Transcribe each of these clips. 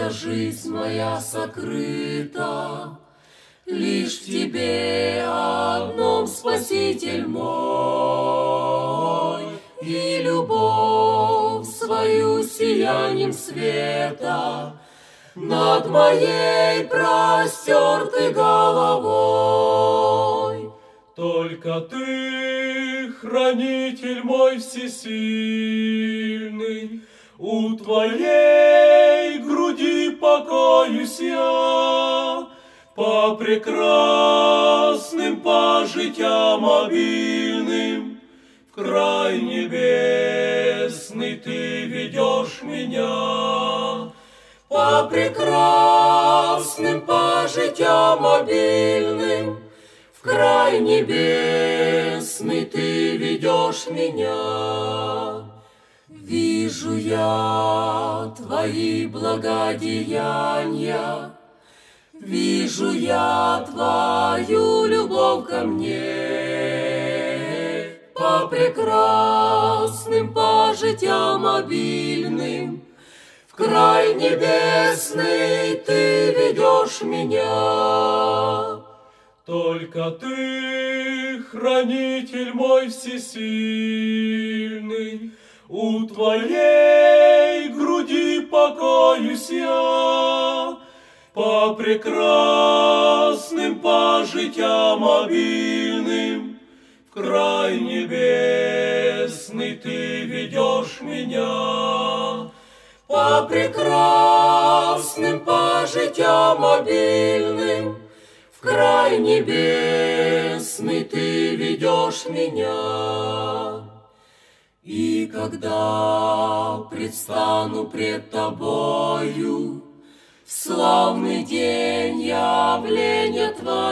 вся жизнь моя сокрыта, лишь в Тебе одном, Спаситель мой, и любовь свою сиянием света над моей простертой головой. Только Ты, хранитель мой всесильный, у Твоей груди покоюсь я, по прекрасным, по життям обильным, в край небесный Ты ведешь меня. По прекрасным, по життям обильным, в край небесный Ты ведешь меня. Вижу я Твои благодеяния, вижу я Твою любовь ко мне. По прекрасным, по життям обильным, в край небесный Ты ведешь меня. Только Ты, хранитель мой всесильный, у Твоей груди покоюсь я, по прекрасным, по життям обильным, в край небесный Ты ведешь меня. По прекрасным, по життям обильным, в край небесный Ты ведешь меня. И когда предстану пред Тобою в славный день явления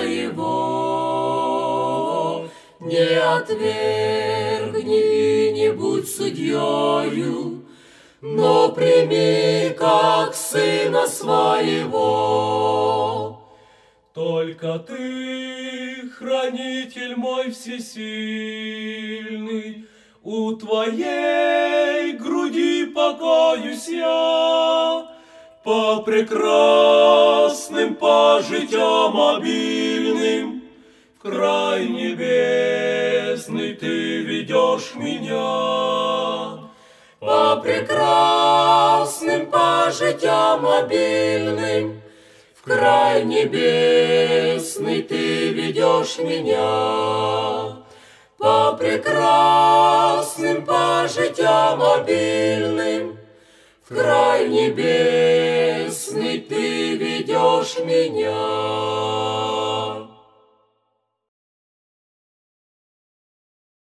Твоего, не отвергни и не будь судьею, но прими как сына своего. Только Ты, хранитель мой всесильный, у Твоей груди покоюсь я, по прекрасным, по життям обильным, в край небесный Ты ведешь меня. По прекрасным, по життям обильным, в край небесный Ты ведешь меня. По прекрасным, по життям обильным, в край небесный Ты ведешь меня.